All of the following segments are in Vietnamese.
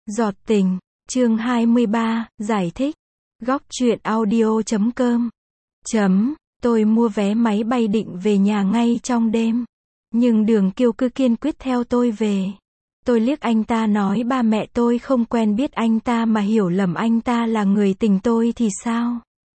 Giọt tình, chương 23, giải thích. Góc truyện audio.com. Tôi mua vé máy bay định về nhà ngay trong đêm. Nhưng Đường Kiêu cứ kiên quyết theo tôi về. Tôi liếc anh ta nói ba mẹ tôi không quen biết anh ta mà hiểu lầm anh ta là người tình tôi thì sao?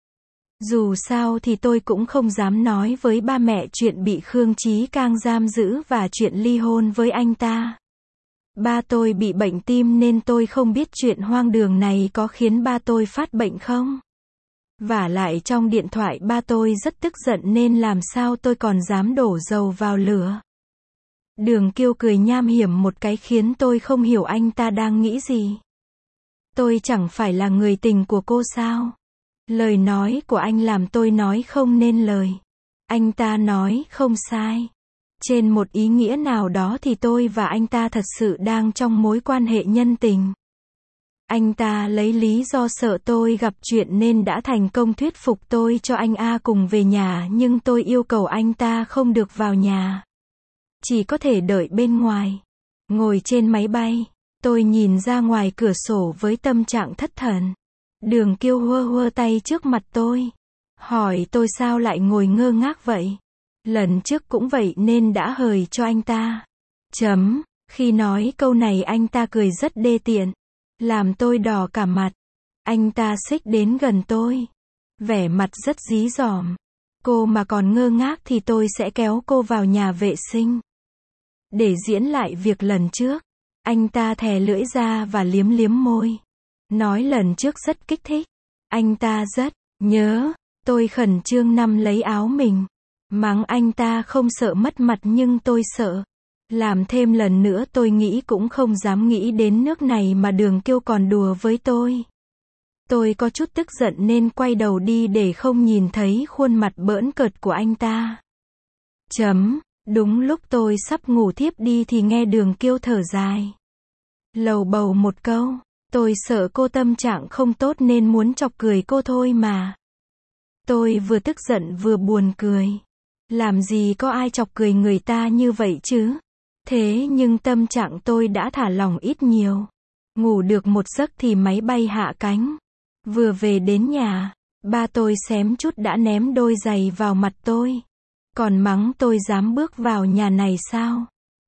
Dù sao thì tôi cũng không dám nói với ba mẹ chuyện bị Khương Chí Cang giam giữ và chuyện ly hôn với anh ta. Ba tôi bị bệnh tim nên tôi không biết chuyện hoang đường này có khiến ba tôi phát bệnh không. Vả lại trong điện thoại ba tôi rất tức giận nên làm sao tôi còn dám đổ dầu vào lửa. Đường Kiêu cười nham hiểm một cái khiến tôi không hiểu anh ta đang nghĩ gì. Tôi chẳng phải là người tình của cô sao? Lời nói của anh làm tôi nói không nên lời. Anh ta nói không sai. Trên một ý nghĩa nào đó thì tôi và anh ta thật sự đang trong mối quan hệ nhân tình. Anh ta lấy lý do sợ tôi gặp chuyện nên đã thành công thuyết phục tôi cho anh A cùng về nhà, nhưng tôi yêu cầu anh ta không được vào nhà. Chỉ có thể đợi bên ngoài. Ngồi trên máy bay, tôi nhìn ra ngoài cửa sổ với tâm trạng thất thần. Đường Kiêu hơ hơ tay trước mặt tôi. Hỏi tôi sao lại ngồi ngơ ngác vậy. Lần trước cũng vậy nên đã hời cho anh ta. Khi nói câu này anh ta cười rất đê tiện. Làm tôi đỏ cả mặt. Anh ta xích đến gần tôi. Vẻ mặt rất dí dỏm. Cô mà còn ngơ ngác thì tôi sẽ kéo cô vào nhà vệ sinh. Để diễn lại việc lần trước. Anh ta thè lưỡi ra và liếm liếm môi. Nói lần trước rất kích thích. Anh ta rất nhớ. Tôi khẩn trương nắm lấy áo mình. Mắng anh ta không sợ mất mặt nhưng tôi sợ. Làm thêm lần nữa tôi nghĩ cũng không dám nghĩ đến nước này mà Đường Kiêu còn đùa với tôi. Tôi có chút tức giận nên quay đầu đi để không nhìn thấy khuôn mặt bỡn cợt của anh ta. Đúng lúc tôi sắp ngủ thiếp đi thì nghe Đường Kiêu thở dài. Lầu bầu một câu. Tôi sợ cô tâm trạng không tốt nên muốn chọc cười cô thôi mà. Tôi vừa tức giận vừa buồn cười. Làm gì có ai chọc cười người ta như vậy chứ? Thế nhưng tâm trạng tôi đã thả lỏng ít nhiều. Ngủ được một giấc thì máy bay hạ cánh. Vừa về đến nhà, ba tôi xém chút đã ném đôi giày vào mặt tôi. Còn mắng tôi dám bước vào nhà này sao?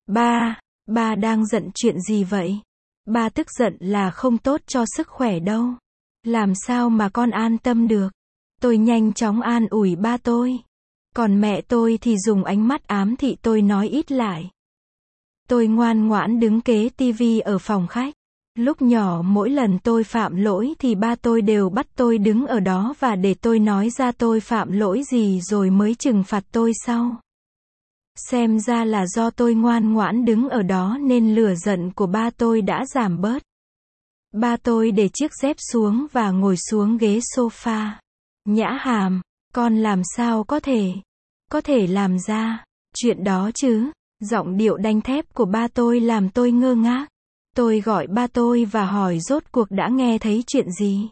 Ba đang giận chuyện gì vậy? Ba tức giận là không tốt cho sức khỏe đâu. Làm sao mà con an tâm được? Tôi nhanh chóng an ủi ba tôi. Còn mẹ tôi thì dùng ánh mắt ám thị tôi nói ít lại. Tôi ngoan ngoãn đứng kế tivi ở phòng khách. Lúc nhỏ mỗi lần tôi phạm lỗi thì ba tôi đều bắt tôi đứng ở đó và để tôi nói ra tôi phạm lỗi gì rồi mới trừng phạt tôi sau. Xem ra là do tôi ngoan ngoãn đứng ở đó nên lửa giận của ba tôi đã giảm bớt. Ba tôi để chiếc dép xuống và ngồi xuống ghế sofa. Nhã Hàm, con làm sao có thể làm ra chuyện đó chứ? Giọng điệu đanh thép của ba tôi làm tôi ngơ ngác. Tôi gọi ba tôi và hỏi rốt cuộc đã nghe thấy chuyện gì.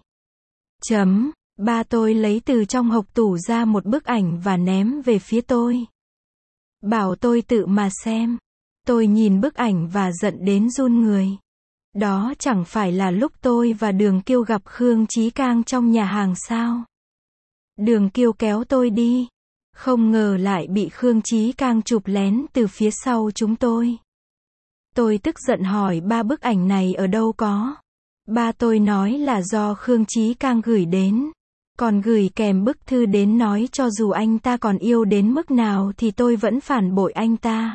Ba tôi lấy từ trong hộc tủ ra một bức ảnh và ném về phía tôi. Bảo tôi tự mà xem. Tôi nhìn bức ảnh và giận đến run người. Đó chẳng phải là lúc tôi và Đường Kiêu gặp Khương Chí Cang trong nhà hàng sao? Đường Kiêu kéo tôi đi. Không ngờ lại bị Khương Chí Cang chụp lén từ phía sau chúng tôi. Tôi tức giận hỏi ba bức ảnh này ở đâu có. Ba tôi nói là do Khương Chí Cang gửi đến. Còn gửi kèm bức thư đến nói cho dù anh ta còn yêu đến mức nào thì tôi vẫn phản bội anh ta.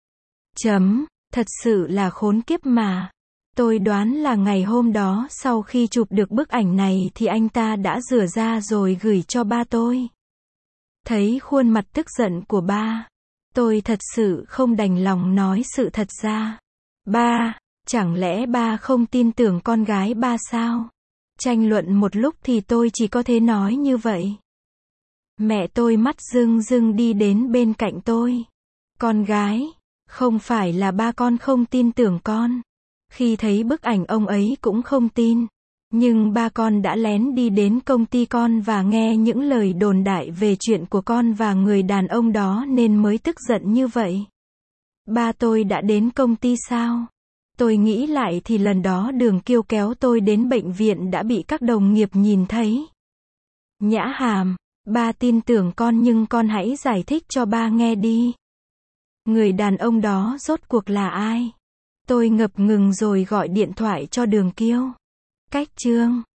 Thật sự là khốn kiếp mà. Tôi đoán là ngày hôm đó sau khi chụp được bức ảnh này thì anh ta đã rửa ra rồi gửi cho ba tôi. Thấy khuôn mặt tức giận của ba, tôi thật sự không đành lòng nói sự thật ra. Ba, chẳng lẽ ba không tin tưởng con gái ba sao? Tranh luận một lúc thì tôi chỉ có thể nói như vậy. Mẹ tôi mắt rưng rưng đi đến bên cạnh tôi. Con gái, không phải là ba con không tin tưởng con. Khi thấy bức ảnh ông ấy cũng không tin. Nhưng ba con đã lén đi đến công ty con và nghe những lời đồn đại về chuyện của con và người đàn ông đó nên mới tức giận như vậy. Ba tôi đã đến công ty sao? Tôi nghĩ lại thì lần đó Đường Kiêu kéo tôi đến bệnh viện đã bị các đồng nghiệp nhìn thấy. Nhã Hàm, ba tin tưởng con nhưng con hãy giải thích cho ba nghe đi. Người đàn ông đó rốt cuộc là ai? Tôi ngập ngừng rồi gọi điện thoại cho Đường Kiêu. Cách chương